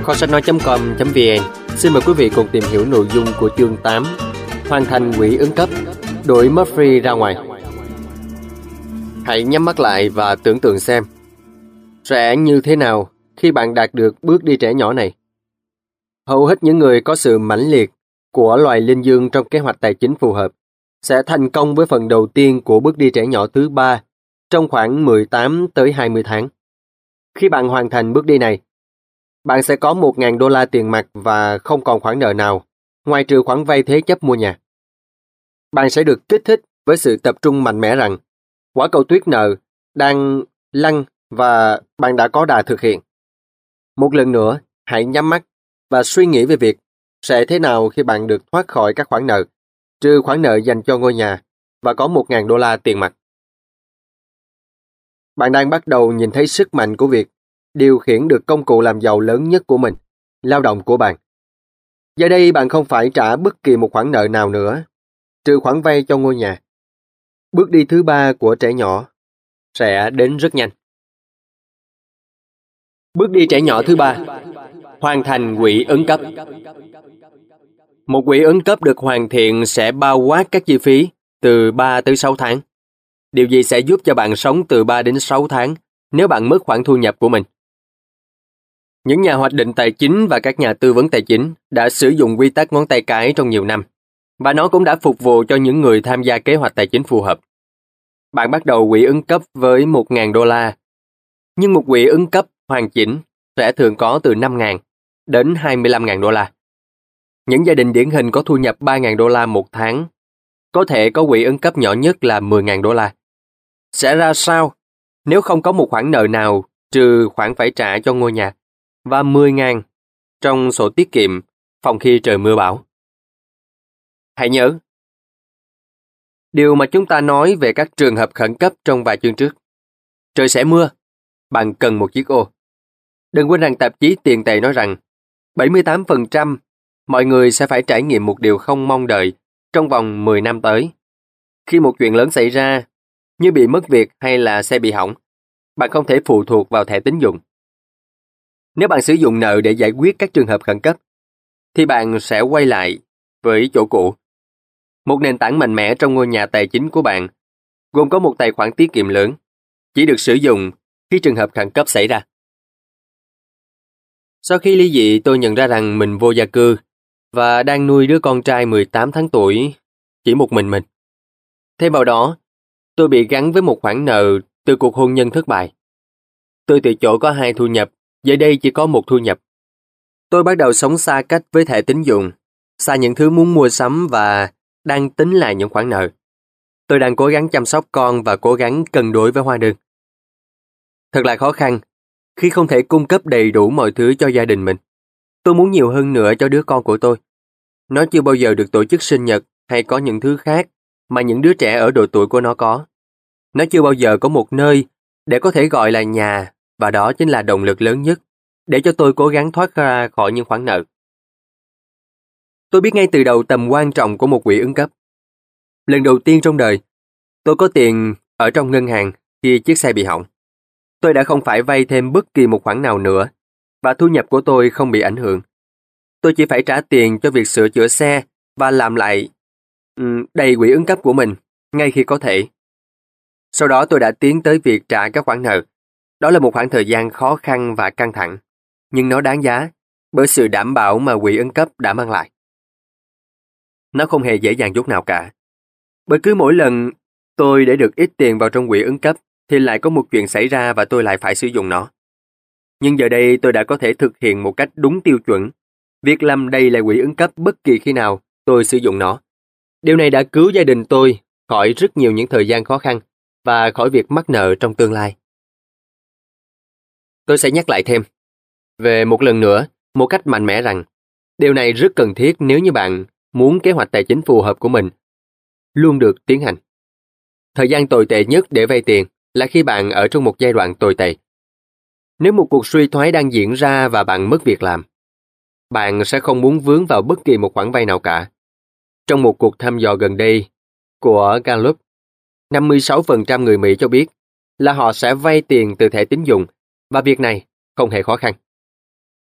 Kho sách nói.com.vn xin mời quý vị cùng tìm hiểu nội dung của chương 8: Hoàn thành quỹ ứng cấp, đuổi Murphy ra ngoài. Hãy nhắm mắt lại và tưởng tượng xem, sẽ như thế nào khi bạn đạt được bước đi trẻ nhỏ này? Hầu hết những người có sự mãnh liệt của loài linh dương trong kế hoạch tài chính phù hợp sẽ thành công với phần đầu tiên của bước đi trẻ nhỏ thứ 3 trong khoảng 18 tới 20 tháng. Khi bạn hoàn thành bước đi này, bạn sẽ có $1.000 tiền mặt và không còn khoản nợ nào, ngoài trừ khoản vay thế chấp mua nhà. Bạn sẽ được kích thích với sự tập trung mạnh mẽ rằng quả cầu tuyết nợ đang lăn và bạn đã có đà thực hiện. Một lần nữa, hãy nhắm mắt và suy nghĩ về việc sẽ thế nào khi bạn được thoát khỏi các khoản nợ, trừ khoản nợ dành cho ngôi nhà và có $1.000 tiền mặt. Bạn đang bắt đầu nhìn thấy sức mạnh của việc điều khiển được công cụ làm giàu lớn nhất của mình, lao động của bạn. Giờ đây bạn không phải trả bất kỳ một khoản nợ nào nữa, trừ khoản vay cho ngôi nhà. Bước đi thứ 3 của trẻ nhỏ sẽ đến rất nhanh. Bước đi trẻ nhỏ thứ 3: Hoàn thành quỹ ứng cấp. Một quỹ ứng cấp được hoàn thiện sẽ bao quát các chi phí từ 3 tới 6 tháng. Điều gì sẽ giúp cho bạn sống từ 3 đến 6 tháng nếu bạn mất khoản thu nhập của mình? Những nhà hoạch định tài chính và các nhà tư vấn tài chính đã sử dụng quy tắc ngón tay cái trong nhiều năm, và nó cũng đã phục vụ cho những người tham gia kế hoạch tài chính phù hợp. Bạn bắt đầu quỹ ứng cấp với $1.000, nhưng một quỹ ứng cấp hoàn chỉnh sẽ thường có từ $5.000 đến $25.000. Những gia đình điển hình có thu nhập $3.000 một tháng có thể có quỹ ứng cấp nhỏ nhất là $10.000. Sẽ ra sao nếu không có một khoản nợ nào trừ khoản phải trả cho ngôi nhà và $10.000 trong sổ tiết kiệm phòng khi trời mưa bão? Hãy nhớ, điều mà chúng ta nói về các trường hợp khẩn cấp trong vài chương trước. Trời sẽ mưa, bạn cần một chiếc ô. Đừng quên rằng tạp chí Tiền tệ nói rằng 78% mọi người sẽ phải trải nghiệm một điều không mong đợi trong vòng 10 năm tới. Khi một chuyện lớn xảy ra, như bị mất việc hay là xe bị hỏng, bạn không thể phụ thuộc vào thẻ tín dụng. Nếu bạn sử dụng nợ để giải quyết các trường hợp khẩn cấp, thì bạn sẽ quay lại với chỗ cũ. Một nền tảng mạnh mẽ trong ngôi nhà tài chính của bạn, gồm có một tài khoản tiết kiệm lớn, chỉ được sử dụng khi trường hợp khẩn cấp xảy ra. Sau khi ly dị, tôi nhận ra rằng mình vô gia cư và đang nuôi đứa con trai 18 tháng tuổi chỉ một mình. Thêm vào đó, tôi bị gắn với một khoản nợ từ cuộc hôn nhân thất bại. Tôi từ chỗ có 2 thu nhập, giờ đây chỉ có 1 thu nhập. Tôi bắt đầu sống xa cách với thẻ tín dụng, xa những thứ muốn mua sắm và đang tính lại những khoản nợ. Tôi đang cố gắng chăm sóc con và cố gắng cân đối với hóa đơn. Thật là khó khăn khi không thể cung cấp đầy đủ mọi thứ cho gia đình mình. Tôi muốn nhiều hơn nữa cho đứa con của tôi. Nó chưa bao giờ được tổ chức sinh nhật hay có những thứ khác mà những đứa trẻ ở độ tuổi của nó có. Nó chưa bao giờ có một nơi để có thể gọi là nhà, và đó chính là động lực lớn nhất để cho tôi cố gắng thoát ra khỏi những khoản nợ. Tôi biết ngay từ đầu tầm quan trọng của một quỹ ứng cấp. Lần đầu tiên trong đời, tôi có tiền ở trong ngân hàng khi chiếc xe bị hỏng. Tôi đã không phải vay thêm bất kỳ một khoản nào nữa, và thu nhập của tôi không bị ảnh hưởng. Tôi chỉ phải trả tiền cho việc sửa chữa xe và làm lại đầy quỹ ứng cấp của mình ngay khi có thể. Sau đó tôi đã tiến tới việc trả các khoản nợ. Đó là một khoảng thời gian khó khăn và căng thẳng, nhưng nó đáng giá bởi sự đảm bảo mà quỹ ứng cấp đã mang lại. Nó không hề dễ dàng chút nào cả. Bởi cứ mỗi lần tôi để được ít tiền vào trong quỹ ứng cấp thì lại có một chuyện xảy ra và tôi lại phải sử dụng nó. Nhưng giờ đây tôi đã có thể thực hiện một cách đúng tiêu chuẩn việc làm đầy lại quỹ ứng cấp bất kỳ khi nào tôi sử dụng nó. Điều này đã cứu gia đình tôi khỏi rất nhiều những thời gian khó khăn và khỏi việc mắc nợ trong tương lai. Tôi sẽ nhắc lại thêm về một lần nữa một cách mạnh mẽ rằng điều này rất cần thiết nếu như bạn muốn kế hoạch tài chính phù hợp của mình luôn được tiến hành. Thời gian tồi tệ nhất để vay tiền là khi bạn ở trong một giai đoạn tồi tệ. Nếu một cuộc suy thoái đang diễn ra và bạn mất việc làm, bạn sẽ không muốn vướng vào bất kỳ một khoản vay nào cả. Trong một cuộc thăm dò gần đây của Gallup, 56% người Mỹ cho biết là họ sẽ vay tiền từ thẻ tín dụng, và việc này không hề khó khăn.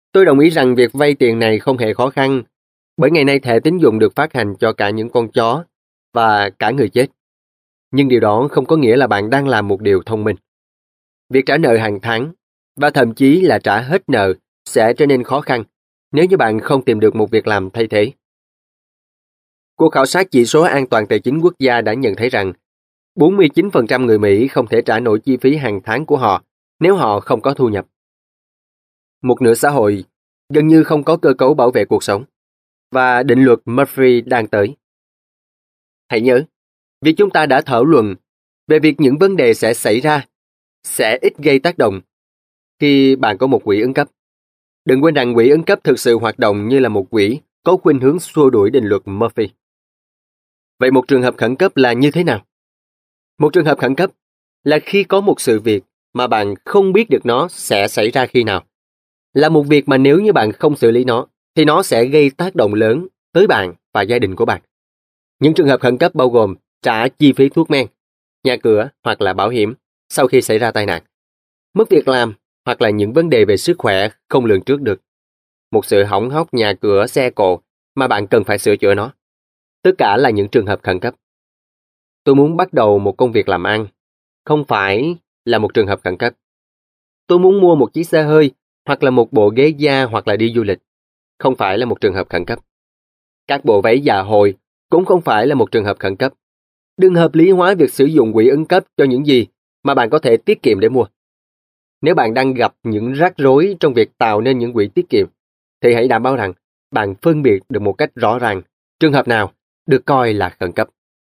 Tôi đồng ý rằng việc vay tiền này không hề khó khăn, bởi ngày nay thẻ tín dụng được phát hành cho cả những con chó và cả người chết. Nhưng điều đó không có nghĩa là bạn đang làm một điều thông minh. Việc trả nợ hàng tháng và thậm chí là trả hết nợ sẽ trở nên khó khăn nếu như bạn không tìm được một việc làm thay thế. Cuộc khảo sát chỉ số an toàn tài chính quốc gia đã nhận thấy rằng 49% người Mỹ không thể trả nổi chi phí hàng tháng của họ nếu họ không có thu nhập. Một nửa xã hội gần như không có cơ cấu bảo vệ cuộc sống, và định luật Murphy đang tới. Hãy nhớ, việc chúng ta đã thảo luận về việc những vấn đề sẽ xảy ra sẽ ít gây tác động khi bạn có một quỹ ứng cấp. Đừng quên rằng quỹ ứng cấp thực sự hoạt động như là một quỹ có khuynh hướng xua đuổi định luật Murphy. Vậy một trường hợp khẩn cấp là như thế nào? Một trường hợp khẩn cấp là khi có một sự việc mà bạn không biết được nó sẽ xảy ra khi nào. Là một việc mà nếu như bạn không xử lý nó, thì nó sẽ gây tác động lớn tới bạn và gia đình của bạn. Những trường hợp khẩn cấp bao gồm trả chi phí thuốc men, nhà cửa hoặc là bảo hiểm sau khi xảy ra tai nạn, mất việc làm hoặc là những vấn đề về sức khỏe không lường trước được, một sự hỏng hóc nhà cửa, xe cộ mà bạn cần phải sửa chữa nó. Tất cả là những trường hợp khẩn cấp. Tôi muốn bắt đầu một công việc làm ăn, không phải là một trường hợp khẩn cấp. Tôi muốn mua một chiếc xe hơi hoặc là một bộ ghế da hoặc là đi du lịch, không phải là một trường hợp khẩn cấp. Các bộ váy dạ hội cũng không phải là một trường hợp khẩn cấp. Đừng hợp lý hóa việc sử dụng quỹ ứng cấp cho những gì mà bạn có thể tiết kiệm để mua. Nếu bạn đang gặp những rắc rối trong việc tạo nên những quỹ tiết kiệm, thì hãy đảm bảo rằng bạn phân biệt được một cách rõ ràng trường hợp nào được coi là khẩn cấp.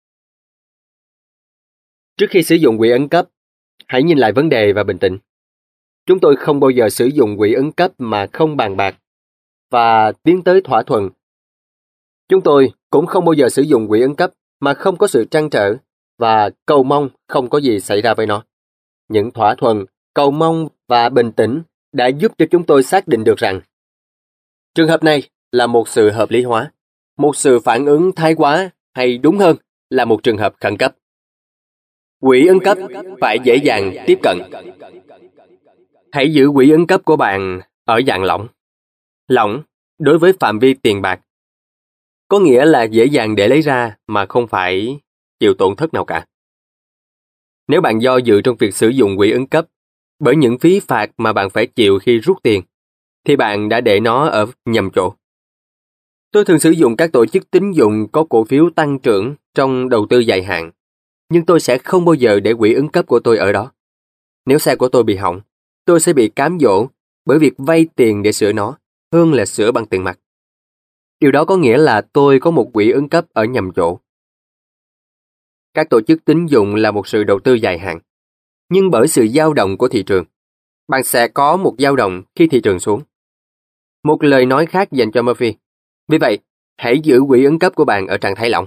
Trước khi sử dụng quỹ ứng cấp, hãy nhìn lại vấn đề và bình tĩnh. Chúng tôi không bao giờ sử dụng quỹ ứng cấp mà không bàn bạc và tiến tới thỏa thuận. Chúng tôi cũng không bao giờ sử dụng quỹ ứng cấp mà không có sự trăn trở và cầu mong không có gì xảy ra với nó. Những thỏa thuận, cầu mong và bình tĩnh đã giúp cho chúng tôi xác định được rằng trường hợp này là một sự hợp lý hóa, một sự phản ứng thái quá, hay đúng hơn là một trường hợp khẩn cấp. Quỹ ứng cấp phải dễ dàng tiếp cận. Hãy giữ quỹ ứng cấp của bạn ở dạng lỏng. Lỏng đối với phạm vi tiền bạc có nghĩa là dễ dàng để lấy ra mà không phải chịu tổn thất nào cả. Nếu bạn do dự trong việc sử dụng quỹ ứng cấp bởi những phí phạt mà bạn phải chịu khi rút tiền, thì bạn đã để nó ở nhầm chỗ. Tôi thường sử dụng các tổ chức tín dụng có cổ phiếu tăng trưởng trong đầu tư dài hạn, nhưng tôi sẽ không bao giờ để quỹ ứng cấp của tôi ở đó. Nếu xe của tôi bị hỏng, tôi sẽ bị cám dỗ bởi việc vay tiền để sửa nó hơn là sửa bằng tiền mặt. Điều đó có nghĩa là tôi có một quỹ ứng cấp ở nhầm chỗ. Các tổ chức tín dụng là một sự đầu tư dài hạn, nhưng bởi sự dao động của thị trường, bạn sẽ có một dao động khi thị trường xuống. Một lời nói khác dành cho Murphy. Vì vậy, hãy giữ quỹ ứng cấp của bạn ở trạng thái lỏng.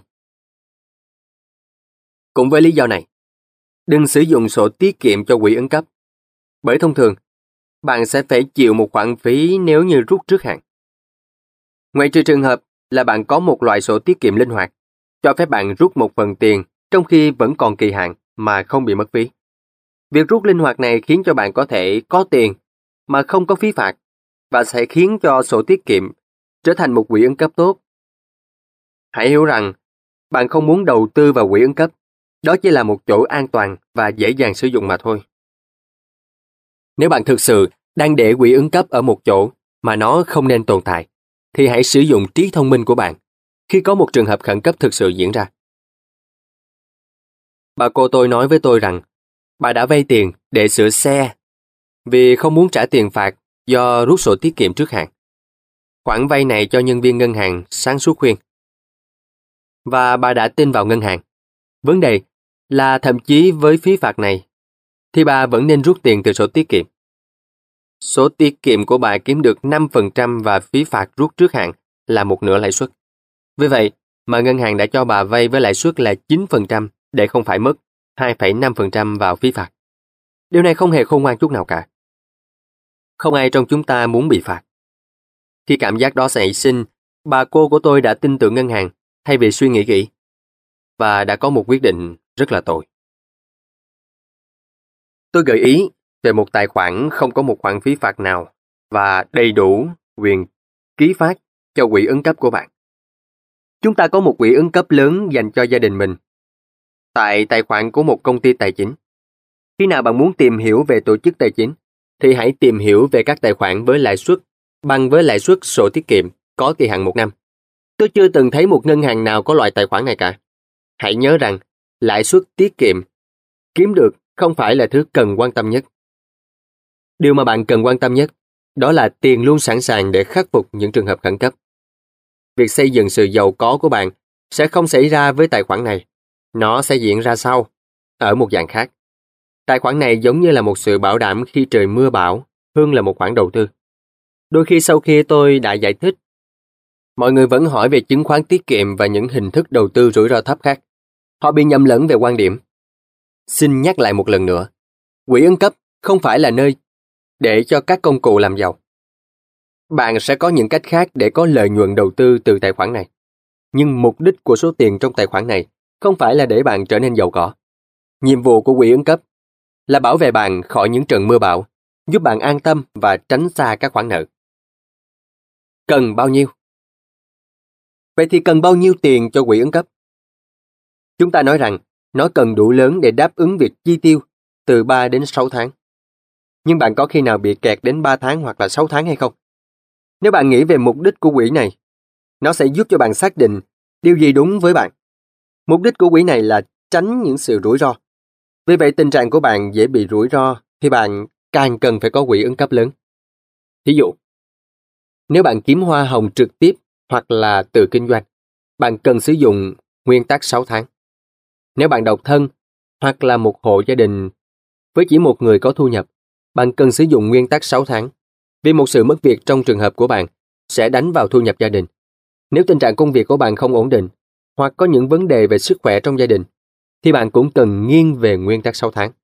Cũng với lý do này, đừng sử dụng sổ tiết kiệm cho quỹ ứng cấp, bởi thông thường, bạn sẽ phải chịu một khoản phí nếu như rút trước hạn. Ngoại trừ trường hợp là bạn có một loại sổ tiết kiệm linh hoạt, cho phép bạn rút một phần tiền trong khi vẫn còn kỳ hạn mà không bị mất phí. Việc rút linh hoạt này khiến cho bạn có thể có tiền mà không có phí phạt, và sẽ khiến cho sổ tiết kiệm trở thành một quỹ ứng cấp tốt. Hãy hiểu rằng, bạn không muốn đầu tư vào quỹ ứng cấp, đó chỉ là một chỗ an toàn và dễ dàng sử dụng mà thôi. Nếu bạn thực sự đang để quỹ ứng cấp ở một chỗ mà nó không nên tồn tại, thì hãy sử dụng trí thông minh của bạn khi có một trường hợp khẩn cấp thực sự diễn ra. Bà cô tôi nói với tôi rằng, bà đã vay tiền để sửa xe vì không muốn trả tiền phạt do rút sổ tiết kiệm trước hạn. Khoản vay này cho nhân viên ngân hàng sáng suốt khuyên. Và bà đã tin vào ngân hàng. Vấn đề là thậm chí với phí phạt này, thì bà vẫn nên rút tiền từ sổ tiết kiệm. Số tiết kiệm của bà kiếm được 5% và phí phạt rút trước hạn là một nửa lãi suất. Vì vậy mà ngân hàng đã cho bà vay với lãi suất là 9% để không phải mất 2,5% vào phí phạt. Điều này không hề khôn ngoan chút nào cả. Không ai trong chúng ta muốn bị phạt. Khi cảm giác đó nảy sinh, bà cô của tôi đã tin tưởng ngân hàng thay vì suy nghĩ kỹ, và đã có một quyết định rất là tồi. Tôi gợi ý về một tài khoản không có một khoản phí phạt nào và đầy đủ quyền ký phát cho quỹ ứng cấp của bạn. Chúng ta có một quỹ ứng cấp lớn dành cho gia đình mình tại tài khoản của một công ty tài chính. Khi nào bạn muốn tìm hiểu về tổ chức tài chính, thì hãy tìm hiểu về các tài khoản với lãi suất bằng với lãi suất sổ tiết kiệm có kỳ hạn 1 năm. Tôi chưa từng thấy một ngân hàng nào có loại tài khoản này cả. Hãy nhớ rằng, lãi suất tiết kiệm kiếm được không phải là thứ cần quan tâm nhất. Điều mà bạn cần quan tâm nhất, đó là tiền luôn sẵn sàng để khắc phục những trường hợp khẩn cấp. Việc xây dựng sự giàu có của bạn sẽ không xảy ra với tài khoản này. Nó sẽ diễn ra sau, ở một dạng khác. Tài khoản này giống như là một sự bảo đảm khi trời mưa bão, hơn là một khoản đầu tư. Đôi khi sau khi tôi đã giải thích, mọi người vẫn hỏi về chứng khoán tiết kiệm và những hình thức đầu tư rủi ro thấp khác. Họ bị nhầm lẫn về quan điểm. Xin nhắc lại một lần nữa, quỹ ứng cấp không phải là nơi để cho các công cụ làm giàu. Bạn sẽ có những cách khác để có lợi nhuận đầu tư từ tài khoản này. Nhưng mục đích của số tiền trong tài khoản này không phải là để bạn trở nên giàu có. Nhiệm vụ của quỹ ứng cấp là bảo vệ bạn khỏi những trận mưa bão, giúp bạn an tâm và tránh xa các khoản nợ. Cần bao nhiêu? Vậy thì cần bao nhiêu tiền cho quỹ ứng cấp? Chúng ta nói rằng nó cần đủ lớn để đáp ứng việc chi tiêu từ 3 đến 6 tháng. Nhưng bạn có khi nào bị kẹt đến 3 tháng hoặc là 6 tháng hay không? Nếu bạn nghĩ về mục đích của quỹ này, nó sẽ giúp cho bạn xác định điều gì đúng với bạn. Mục đích của quỹ này là tránh những sự rủi ro. Vì vậy tình trạng của bạn dễ bị rủi ro thì bạn càng cần phải có quỹ ứng cấp lớn. Ví dụ, nếu bạn kiếm hoa hồng trực tiếp hoặc là tự kinh doanh, bạn cần sử dụng nguyên tắc 6 tháng. Nếu bạn độc thân hoặc là một hộ gia đình với chỉ một người có thu nhập, bạn cần sử dụng nguyên tắc 6 tháng. Vì một sự mất việc trong trường hợp của bạn sẽ đánh vào thu nhập gia đình. Nếu tình trạng công việc của bạn không ổn định hoặc có những vấn đề về sức khỏe trong gia đình, thì bạn cũng cần nghiêng về nguyên tắc 6 tháng.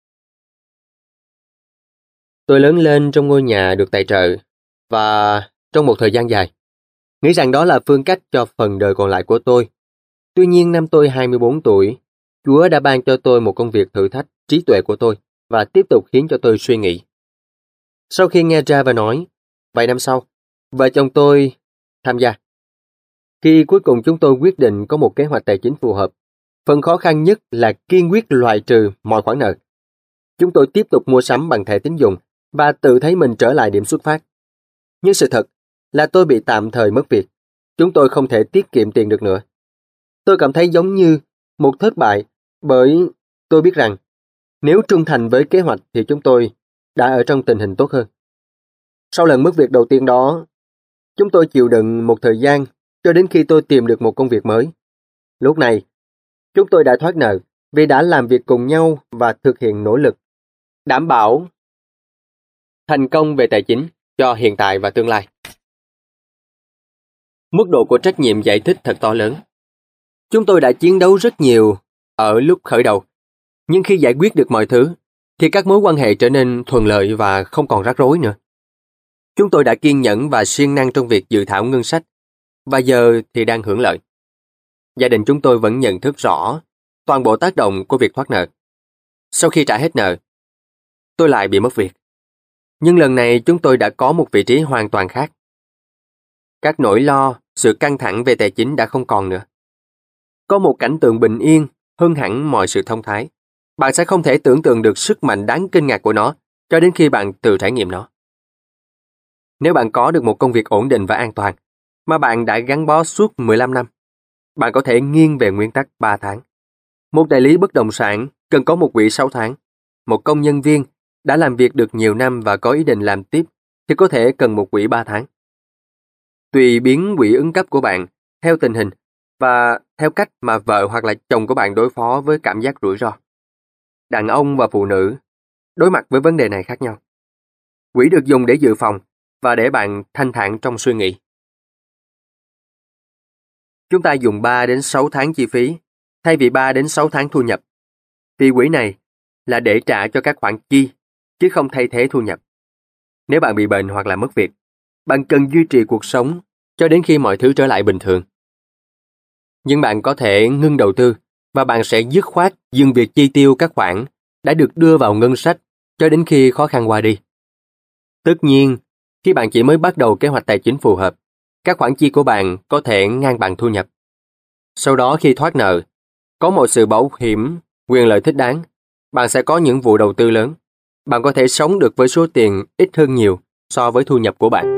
Tôi lớn lên trong ngôi nhà được tài trợ và trong một thời gian dài, nghĩ rằng đó là phương cách cho phần đời còn lại của tôi. Tuy nhiên năm tôi 24 tuổi, Chúa đã ban cho tôi một công việc thử thách trí tuệ của tôi và tiếp tục khiến cho tôi suy nghĩ. Sau khi nghe Java nói, vài năm sau, vợ chồng tôi tham gia. Khi cuối cùng chúng tôi quyết định có một kế hoạch tài chính phù hợp, phần khó khăn nhất là kiên quyết loại trừ mọi khoản nợ. Chúng tôi tiếp tục mua sắm bằng thẻ tín dụng và tự thấy mình trở lại điểm xuất phát. Nhưng sự thật là tôi bị tạm thời mất việc. Chúng tôi không thể tiết kiệm tiền được nữa. Tôi cảm thấy giống như một thất bại bởi tôi biết rằng nếu trung thành với kế hoạch thì chúng tôi đã ở trong tình hình tốt hơn. Sau lần mất việc đầu tiên đó, chúng tôi chịu đựng một thời gian cho đến khi tôi tìm được một công việc mới. Lúc này, chúng tôi đã thoát nợ vì đã làm việc cùng nhau và thực hiện nỗ lực, đảm bảo thành công về tài chính cho hiện tại và tương lai. Mức độ của trách nhiệm giải thích thật to lớn. Chúng tôi đã chiến đấu rất nhiều ở lúc khởi đầu, nhưng khi giải quyết được mọi thứ, thì các mối quan hệ trở nên thuận lợi và không còn rắc rối nữa. Chúng tôi đã kiên nhẫn và siêng năng trong việc dự thảo ngân sách, và giờ thì đang hưởng lợi. Gia đình chúng tôi vẫn nhận thức rõ toàn bộ tác động của việc thoát nợ. Sau khi trả hết nợ, tôi lại bị mất việc. Nhưng lần này chúng tôi đã có một vị trí hoàn toàn khác. Các nỗi lo, sự căng thẳng về tài chính đã không còn nữa. Có một cảnh tượng bình yên hơn hẳn mọi sự thông thái. Bạn sẽ không thể tưởng tượng được sức mạnh đáng kinh ngạc của nó cho đến khi bạn tự trải nghiệm nó. Nếu bạn có được một công việc ổn định và an toàn, mà bạn đã gắn bó suốt 15 năm, bạn có thể nghiêng về nguyên tắc 3 tháng. Một đại lý bất động sản cần có một quỹ 6 tháng. Một công nhân viên đã làm việc được nhiều năm và có ý định làm tiếp thì có thể cần một quỹ 3 tháng. Tùy biến quỹ ứng cấp của bạn theo tình hình và theo cách mà vợ hoặc là chồng của bạn đối phó với cảm giác rủi ro. Đàn ông và phụ nữ đối mặt với vấn đề này khác nhau. Quỹ được dùng để dự phòng và để bạn thanh thản trong suy nghĩ. Chúng ta dùng 3 đến 6 tháng chi phí thay vì 3 đến 6 tháng thu nhập. Vì quỹ này là để trả cho các khoản chi, chứ không thay thế thu nhập. Nếu bạn bị bệnh hoặc là mất việc, bạn cần duy trì cuộc sống cho đến khi mọi thứ trở lại bình thường. Nhưng bạn có thể ngưng đầu tư và bạn sẽ dứt khoát dừng việc chi tiêu các khoản đã được đưa vào ngân sách cho đến khi khó khăn qua đi. Tất nhiên, Khi bạn chỉ mới bắt đầu kế hoạch tài chính phù hợp, các khoản chi của bạn có thể ngang bằng thu nhập. Sau đó khi thoát nợ, có một sự bảo hiểm, quyền lợi thích đáng, bạn sẽ có những vụ đầu tư lớn. Bạn có thể sống được với số tiền ít hơn nhiều so với thu nhập của bạn.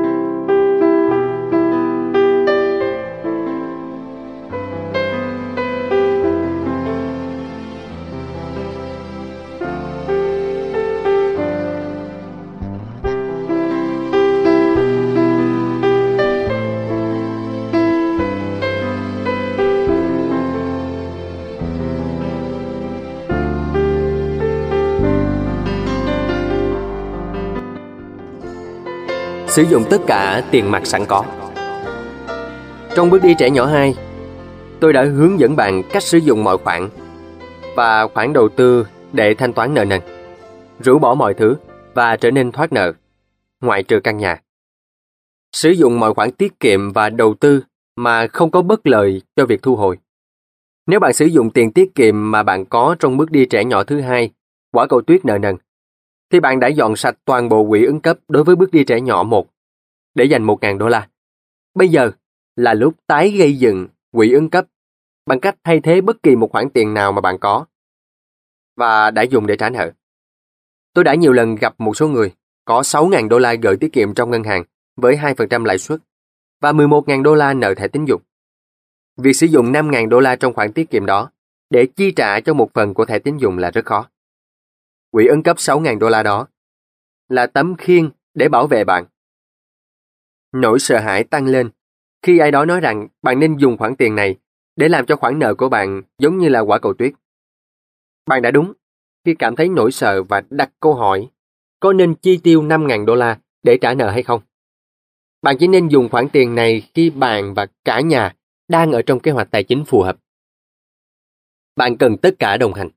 Sử dụng tất cả tiền mặt sẵn có. Trong bước đi trẻ nhỏ 2, tôi đã hướng dẫn bạn cách sử dụng mọi khoản và khoản đầu tư để thanh toán nợ nần, rũ bỏ mọi thứ và trở nên thoát nợ, ngoại trừ căn nhà. Sử dụng mọi khoản tiết kiệm và đầu tư mà không có bất lợi cho việc thu hồi. Nếu bạn sử dụng tiền tiết kiệm mà bạn có trong bước đi trẻ nhỏ thứ 2, quả cầu tuyết nợ nần, thì bạn đã dọn sạch toàn bộ quỹ ứng cấp đối với bước đi trẻ nhỏ 1 để dành $1.000. Bây giờ là lúc tái gây dựng quỹ ứng cấp bằng cách thay thế bất kỳ một khoản tiền nào mà bạn có và đã dùng để trả nợ. Tôi đã nhiều lần gặp một số người có $6.000 gửi tiết kiệm trong ngân hàng với 2% lãi suất và $11.000 nợ thẻ tín dụng. Việc sử dụng $5.000 trong khoản tiết kiệm đó để chi trả cho một phần của thẻ tín dụng là rất khó. Quỹ ứng cấp $6.000 đó là tấm khiên để bảo vệ bạn. Nỗi sợ hãi tăng lên khi ai đó nói rằng bạn nên dùng khoản tiền này để làm cho khoản nợ của bạn giống như là quả cầu tuyết. Bạn đã đúng khi cảm thấy nỗi sợ và đặt câu hỏi có nên chi tiêu $5.000 để trả nợ hay không. Bạn chỉ nên dùng khoản tiền này khi bạn và cả nhà đang ở trong kế hoạch tài chính phù hợp. Bạn cần tất cả đồng hành.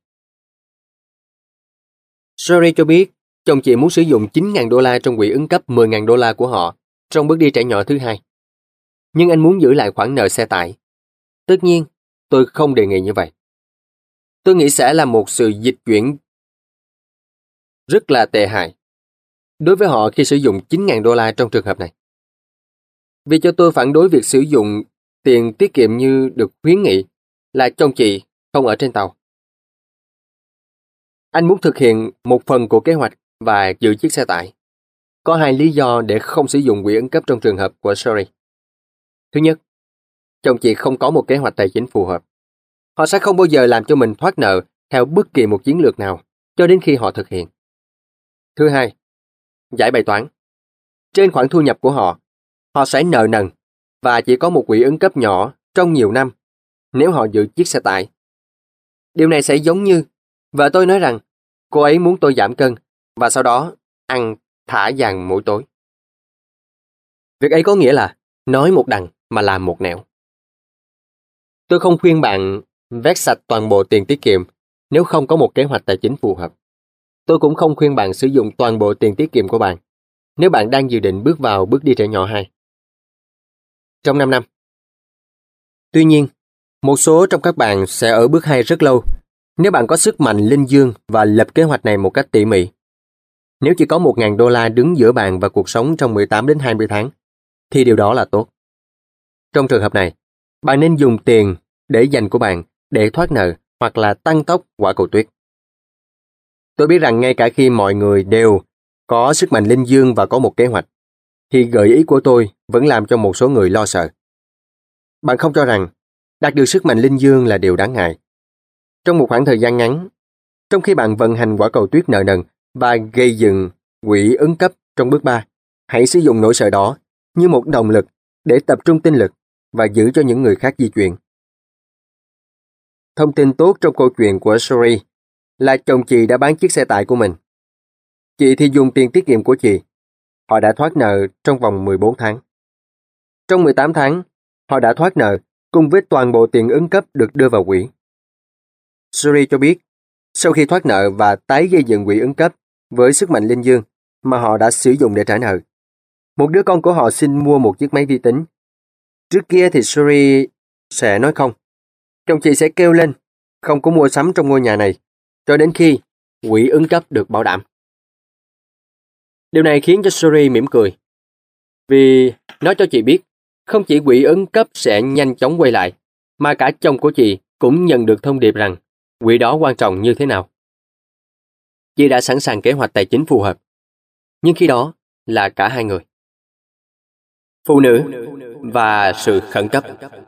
Sherry cho biết chồng chị muốn sử dụng $9.000 trong quỹ ứng cấp $10.000 của họ trong bước đi trẻ nhỏ thứ 2. Nhưng anh muốn giữ lại khoản nợ xe tải. Tất nhiên, tôi không đề nghị như vậy. Tôi nghĩ sẽ là một sự dịch chuyển rất là tệ hại đối với họ khi sử dụng $9.000 trong trường hợp này. Vì cho tôi phản đối việc sử dụng tiền tiết kiệm như được khuyến nghị là chồng chị không ở trên tàu. Anh muốn thực hiện một phần của kế hoạch và giữ chiếc xe tải. Có 2 lý do để không sử dụng quỹ ứng cấp trong trường hợp của Sherry. Thứ nhất, chồng chị không có một kế hoạch tài chính phù hợp. Họ sẽ không bao giờ làm cho mình thoát nợ theo bất kỳ một chiến lược nào cho đến khi họ thực hiện. Thứ hai, giải bài toán. Trên khoản thu nhập của họ, họ sẽ nợ nần và chỉ có một quỹ ứng cấp nhỏ trong nhiều năm nếu họ giữ chiếc xe tải. Điều này sẽ giống như vợ tôi nói rằng cô ấy muốn tôi giảm cân và sau đó ăn thả vàng mỗi tối. Việc ấy có nghĩa là nói một đằng mà làm một nẻo. Tôi không khuyên bạn vét sạch toàn bộ tiền tiết kiệm nếu không có một kế hoạch tài chính phù hợp. Tôi cũng không khuyên bạn sử dụng toàn bộ tiền tiết kiệm của bạn nếu bạn đang dự định bước vào bước đi trẻ nhỏ 2. Trong 5 năm. Tuy nhiên, một số trong các bạn sẽ ở bước 2 rất lâu nếu bạn có sức mạnh linh dương và lập kế hoạch này một cách tỉ mỉ. Nếu chỉ có $1.000 đứng giữa bạn và cuộc sống trong 18 đến 20 tháng, thì điều đó là tốt. Trong trường hợp này, bạn nên dùng tiền để dành của bạn để thoát nợ hoặc là tăng tốc quả cầu tuyết. Tôi biết rằng ngay cả khi mọi người đều có sức mạnh linh dương và có một kế hoạch, thì gợi ý của tôi vẫn làm cho một số người lo sợ. Bạn không cho rằng đạt được sức mạnh linh dương là điều đáng ngại. Trong một khoảng thời gian ngắn, trong khi bạn vận hành quả cầu tuyết nợ nần và gây dựng quỹ ứng cấp trong bước 3, hãy sử dụng nỗi sợ đó như một động lực để tập trung tinh lực và giữ cho những người khác di chuyển. Thông tin tốt trong câu chuyện của Sherry là chồng chị đã bán chiếc xe tải của mình. Chị thì dùng tiền tiết kiệm của chị. Họ đã thoát nợ trong vòng 14 tháng. Trong 18 tháng, họ đã thoát nợ cùng với toàn bộ tiền ứng cấp được đưa vào quỹ. Sherry cho biết, sau khi thoát nợ và tái gây dựng quỹ ứng cấp với sức mạnh linh dương mà họ đã sử dụng để trả nợ, một đứa con của họ xin mua một chiếc máy vi tính. Trước kia thì Sherry sẽ nói không. Chồng chị sẽ kêu lên, không có mua sắm trong ngôi nhà này, cho đến khi quỹ ứng cấp được bảo đảm. Điều này khiến cho Suri mỉm cười. Vì nói cho chị biết, không chỉ quỹ ứng cấp sẽ nhanh chóng quay lại, mà cả chồng của chị cũng nhận được thông điệp rằng quỹ đó quan trọng như thế nào. Chị đã sẵn sàng kế hoạch tài chính phù hợp. Nhưng khi đó là cả hai người. Phụ nữ và sự khẩn cấp.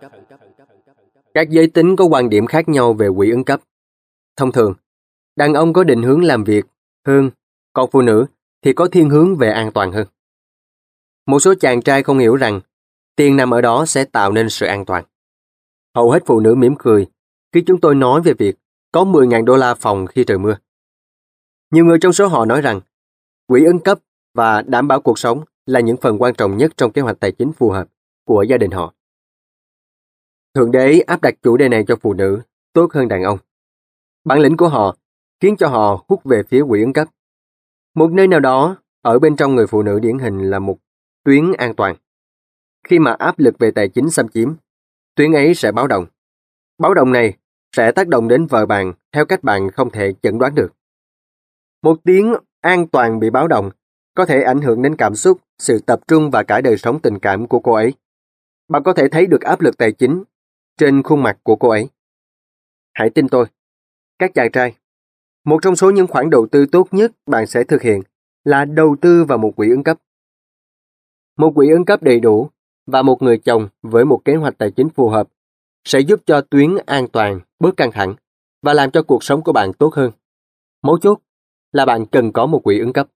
Các giới tính có quan điểm khác nhau về quỹ ứng cấp. Thông thường, đàn ông có định hướng làm việc hơn, còn phụ nữ thì có thiên hướng về an toàn hơn. Một số chàng trai không hiểu rằng tiền nằm ở đó sẽ tạo nên sự an toàn. Hầu hết phụ nữ mỉm cười khi chúng tôi nói về việc có 10.000 đô la phòng khi trời mưa. Nhiều người trong số họ nói rằng quỹ ứng cấp và đảm bảo cuộc sống là những phần quan trọng nhất trong kế hoạch tài chính phù hợp của gia đình họ. Thượng đế áp đặt chủ đề này cho phụ nữ tốt hơn đàn ông. Bản lĩnh của họ khiến cho họ hút về phía quỹ ứng cấp. Một nơi nào đó ở bên trong người phụ nữ điển hình là một tuyến an toàn. Khi mà áp lực về tài chính xâm chiếm, tuyến ấy sẽ báo động. Báo động này sẽ tác động đến vợ bạn theo cách bạn không thể chẩn đoán được. Một tuyến an toàn bị báo động có thể ảnh hưởng đến cảm xúc, sự tập trung và cả đời sống tình cảm của cô ấy. Bạn có thể thấy được áp lực tài chính trên khuôn mặt của cô ấy. Hãy tin tôi, các chàng trai, một trong số những khoản đầu tư tốt nhất bạn sẽ thực hiện là đầu tư vào một quỹ ứng cấp. Một quỹ ứng cấp đầy đủ và một người chồng với một kế hoạch tài chính phù hợp sẽ giúp cho tuyến an toàn bớt căng thẳng và làm cho cuộc sống của bạn tốt hơn. Mấu chốt là bạn cần có một quỹ ứng cấp.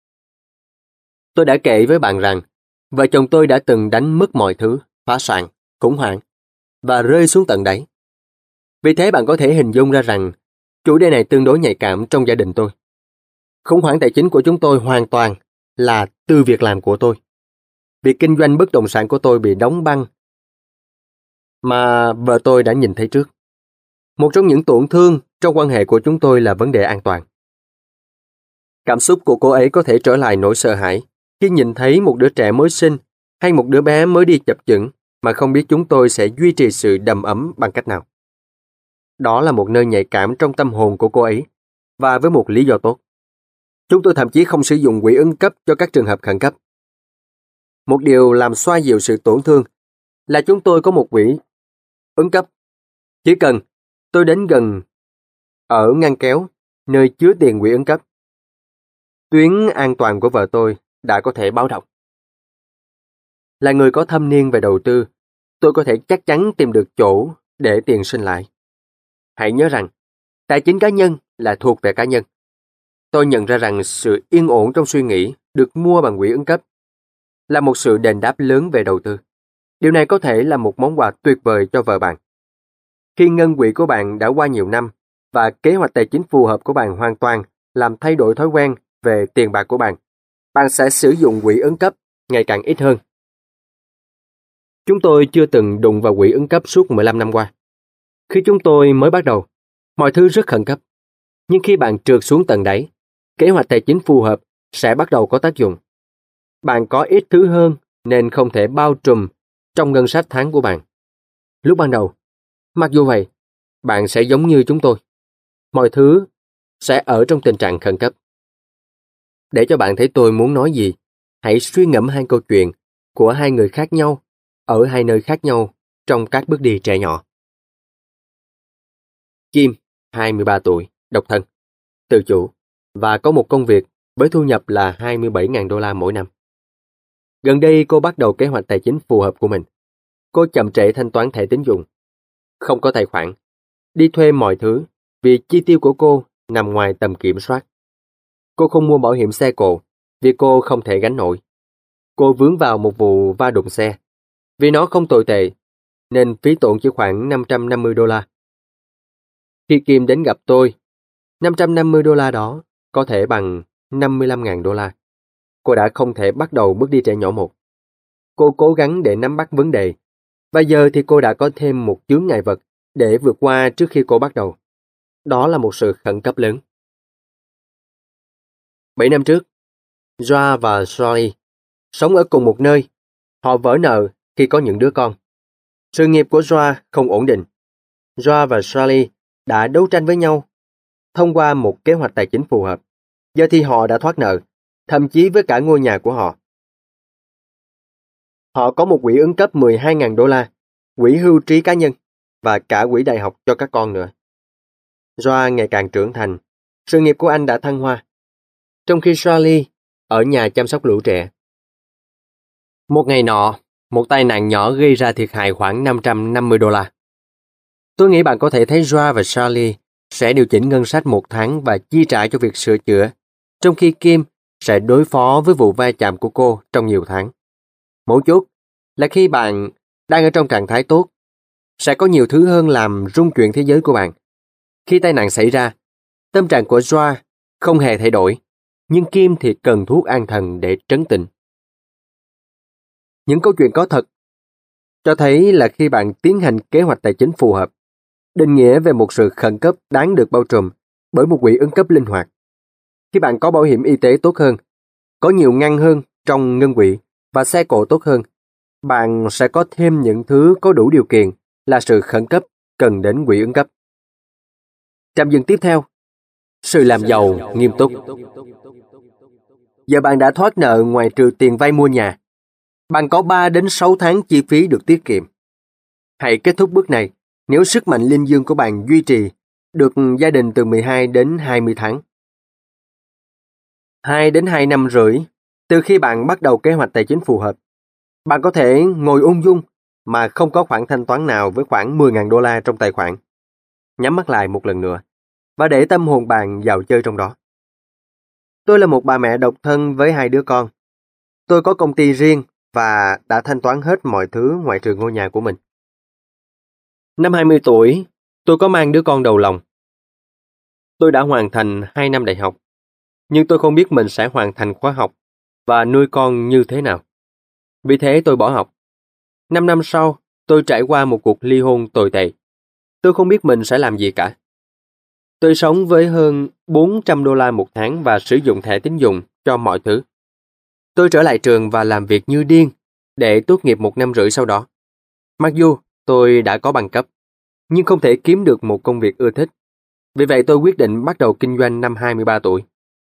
Tôi đã kể với bạn rằng vợ chồng tôi đã từng đánh mất mọi thứ, phá sản, khủng hoảng và rơi xuống tận đáy. Vì thế bạn có thể hình dung ra rằng chủ đề này tương đối nhạy cảm trong gia đình tôi. Khủng hoảng tài chính của chúng tôi hoàn toàn là từ việc làm của tôi. Việc kinh doanh bất động sản của tôi bị đóng băng mà vợ tôi đã nhìn thấy trước. Một trong những tổn thương trong quan hệ của chúng tôi là vấn đề an toàn. Cảm xúc của cô ấy có thể trở lại nỗi sợ hãi khi nhìn thấy một đứa trẻ mới sinh hay một đứa bé mới đi chập chững mà không biết chúng tôi sẽ duy trì sự đầm ấm bằng cách nào. Đó là một nơi nhạy cảm trong tâm hồn của cô ấy và với một lý do tốt. Chúng tôi thậm chí không sử dụng quỹ ứng cấp cho các trường hợp khẩn cấp. Một điều làm xoa dịu sự tổn thương là chúng tôi có một quỹ ứng cấp. Chỉ cần tôi đến gần ở ngăn kéo nơi chứa tiền quỹ ứng cấp, tuyến an toàn của vợ tôi đã có thể báo động. Là người có thâm niên về đầu tư, tôi có thể chắc chắn tìm được chỗ để tiền sinh lại. Hãy nhớ rằng, tài chính cá nhân là thuộc về cá nhân. Tôi nhận ra rằng sự yên ổn trong suy nghĩ được mua bằng quỹ ứng cấp là một sự đền đáp lớn về đầu tư. Điều này có thể là một món quà tuyệt vời cho vợ bạn. Khi ngân quỹ của bạn đã qua nhiều năm và kế hoạch tài chính phù hợp của bạn hoàn toàn làm thay đổi thói quen về tiền bạc của bạn, bạn sẽ sử dụng quỹ ứng cấp ngày càng ít hơn. Chúng tôi chưa từng đụng vào quỹ ứng cấp suốt 15 năm qua. Khi chúng tôi mới bắt đầu, mọi thứ rất khẩn cấp. Nhưng khi bạn trượt xuống tận đáy, kế hoạch tài chính phù hợp sẽ bắt đầu có tác dụng. Bạn có ít thứ hơn nên không thể bao trùm trong ngân sách tháng của bạn. Lúc ban đầu, mặc dù vậy, bạn sẽ giống như chúng tôi. Mọi thứ sẽ ở trong tình trạng khẩn cấp. Để cho bạn thấy tôi muốn nói gì, hãy suy ngẫm hai câu chuyện của hai người khác nhau ở hai nơi khác nhau trong các bước đi trẻ nhỏ. Kim, 23 tuổi, độc thân, tự chủ và có một công việc với thu nhập là 27.000 đô la mỗi năm. Gần đây cô bắt đầu kế hoạch tài chính phù hợp của mình. Cô chậm trễ thanh toán thẻ tín dụng, không có tài khoản, đi thuê mọi thứ vì chi tiêu của cô nằm ngoài tầm kiểm soát. Cô không mua bảo hiểm xe cộ vì cô không thể gánh nổi. Cô vướng vào một vụ va đụng xe. Vì nó không tồi tệ, nên phí tổn chỉ khoảng 550 đô la. Khi Kim đến gặp tôi, 550 đô la đó có thể bằng 55.000 đô la. Cô đã không thể bắt đầu bước đi trẻ nhỏ một. Cô cố gắng để nắm bắt vấn đề, và giờ thì cô đã có thêm một chướng ngại vật để vượt qua trước khi cô bắt đầu. Đó là một sự khẩn cấp lớn. 7 năm trước, Joa và Charlie sống ở cùng một nơi. Họ vỡ nợ khi có những đứa con. Sự nghiệp của Joa không ổn định. Joa và Charlie đã đấu tranh với nhau thông qua một kế hoạch tài chính phù hợp. Giờ thì họ đã thoát nợ, thậm chí với cả ngôi nhà của họ. Họ có một quỹ ứng cấp 12.000 đô la, quỹ hưu trí cá nhân và cả quỹ đại học cho các con nữa. Joa ngày càng trưởng thành, sự nghiệp của anh đã thăng hoa, trong khi Charlie ở nhà chăm sóc lũ trẻ. Một ngày nọ, một tai nạn nhỏ gây ra thiệt hại khoảng 550 đô la. Tôi nghĩ bạn có thể thấy Joa và Charlie sẽ điều chỉnh ngân sách một tháng và chi trả cho việc sửa chữa, trong khi Kim sẽ đối phó với vụ va chạm của cô trong nhiều tháng. Mấu chốt là khi bạn đang ở trong trạng thái tốt, sẽ có nhiều thứ hơn làm rung chuyển thế giới của bạn. Khi tai nạn xảy ra, tâm trạng của Joa không hề thay đổi, nhưng Kim thì cần thuốc an thần để trấn tĩnh. Những câu chuyện có thật cho thấy là khi bạn tiến hành kế hoạch tài chính phù hợp, định nghĩa về một sự khẩn cấp đáng được bao trùm bởi một quỹ ứng cấp linh hoạt. Khi bạn có bảo hiểm y tế tốt hơn, có nhiều ngăn hơn trong ngân quỹ và xe cộ tốt hơn, bạn sẽ có thêm những thứ có đủ điều kiện là sự khẩn cấp cần đến quỹ ứng cấp. Trạm dừng tiếp theo, sự làm giàu nghiêm túc. Giờ bạn đã thoát nợ ngoài trừ tiền vay mua nhà. Bạn có 3 đến 6 tháng chi phí được tiết kiệm. Hãy kết thúc bước này nếu sức mạnh linh dương của bạn duy trì được gia đình từ 12 đến 20 tháng. 2 đến 2 năm rưỡi từ khi bạn bắt đầu kế hoạch tài chính phù hợp, bạn có thể ngồi ung dung mà không có khoản thanh toán nào với khoảng 10.000 đô la trong tài khoản. Nhắm mắt lại một lần nữa và để tâm hồn bạn vào chơi trong đó. Tôi là một bà mẹ độc thân với 2 đứa con. Tôi có công ty riêng và đã thanh toán hết mọi thứ ngoại trừ ngôi nhà của mình. Năm 20 tuổi, tôi có mang đứa con đầu lòng. Tôi đã hoàn thành 2 năm đại học, nhưng tôi không biết mình sẽ hoàn thành khóa học và nuôi con như thế nào. Vì thế tôi bỏ học. 5 năm sau, tôi trải qua một cuộc ly hôn tồi tệ. Tôi không biết mình sẽ làm gì cả. Tôi sống với hơn 400 đô la một tháng và sử dụng thẻ tín dụng cho mọi thứ. Tôi trở lại trường và làm việc như điên để tốt nghiệp 1 năm rưỡi sau đó. Mặc dù tôi đã có bằng cấp, nhưng không thể kiếm được một công việc ưa thích. Vì vậy tôi quyết định bắt đầu kinh doanh năm 23 tuổi.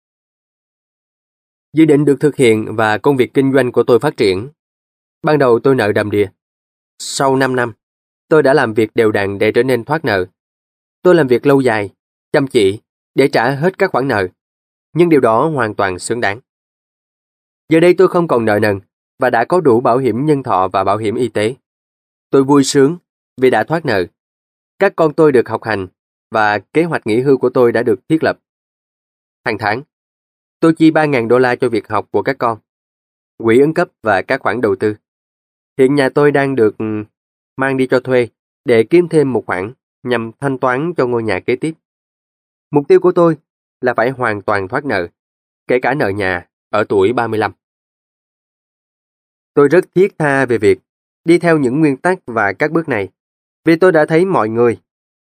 Dự định được thực hiện và công việc kinh doanh của tôi phát triển. Ban đầu tôi nợ đầm đìa. Sau 5 năm, tôi đã làm việc đều đặn để trở nên thoát nợ. Tôi làm việc lâu dài, chăm chỉ để trả hết các khoản nợ, nhưng điều đó hoàn toàn xứng đáng. Giờ đây tôi không còn nợ nần và đã có đủ bảo hiểm nhân thọ và bảo hiểm y tế. Tôi vui sướng vì đã thoát nợ. Các con tôi được học hành và kế hoạch nghỉ hưu của tôi đã được thiết lập. Hàng tháng, tôi chi 3.000 đô la cho việc học của các con, quỹ ứng cấp và các khoản đầu tư. Hiện nhà tôi đang được mang đi cho thuê để kiếm thêm một khoản nhằm thanh toán cho ngôi nhà kế tiếp. Mục tiêu của tôi là phải hoàn toàn thoát nợ, kể cả nợ nhà ở tuổi 35. Tôi rất thiết tha về việc đi theo những nguyên tắc và các bước này, vì tôi đã thấy mọi người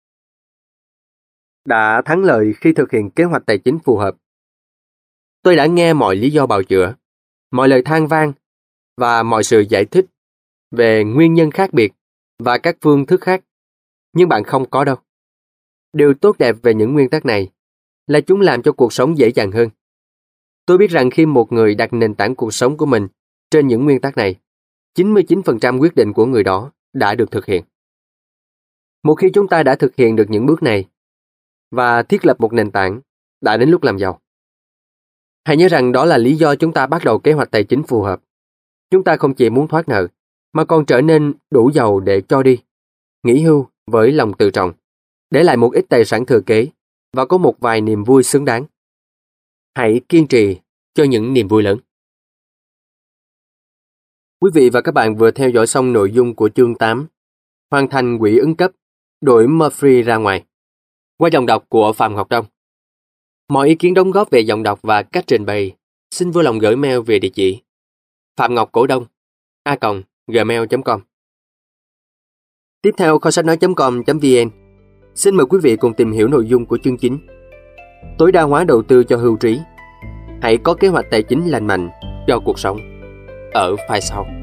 đã thắng lợi khi thực hiện kế hoạch tài chính phù hợp. Tôi đã nghe mọi lý do bào chữa, mọi lời than vang và mọi sự giải thích về nguyên nhân khác biệt và các phương thức khác, nhưng bạn không có đâu. Điều tốt đẹp về những nguyên tắc này là chúng làm cho cuộc sống dễ dàng hơn. Tôi biết rằng khi một người đặt nền tảng cuộc sống của mình trên những nguyên tắc này, 99% quyết định của người đó đã được thực hiện. Một khi chúng ta đã thực hiện được những bước này và thiết lập một nền tảng, đã đến lúc làm giàu. Hãy nhớ rằng đó là lý do chúng ta bắt đầu kế hoạch tài chính phù hợp. Chúng ta không chỉ muốn thoát nợ, mà còn trở nên đủ giàu để cho đi, nghỉ hưu với lòng tự trọng, để lại một ít tài sản thừa kế và có một vài niềm vui xứng đáng. Hãy kiên trì cho những niềm vui lớn. Quý vị và các bạn vừa theo dõi xong nội dung của chương 8, hoàn thành quỹ ứng cấp, đuổi Murphy ra ngoài, qua giọng đọc của Phạm Ngọc Đông. Mọi ý kiến đóng góp về giọng đọc và cách trình bày, xin vui lòng gửi mail về địa chỉ phạm.ngọc.cổ đông@gmail.com. Tiếp theo, kho sách nói.com.vn xin mời quý vị cùng tìm hiểu nội dung của chương 9. Tối đa hóa đầu tư cho hưu trí. Hãy có kế hoạch tài chính lành mạnh cho cuộc sống. Ở file sau.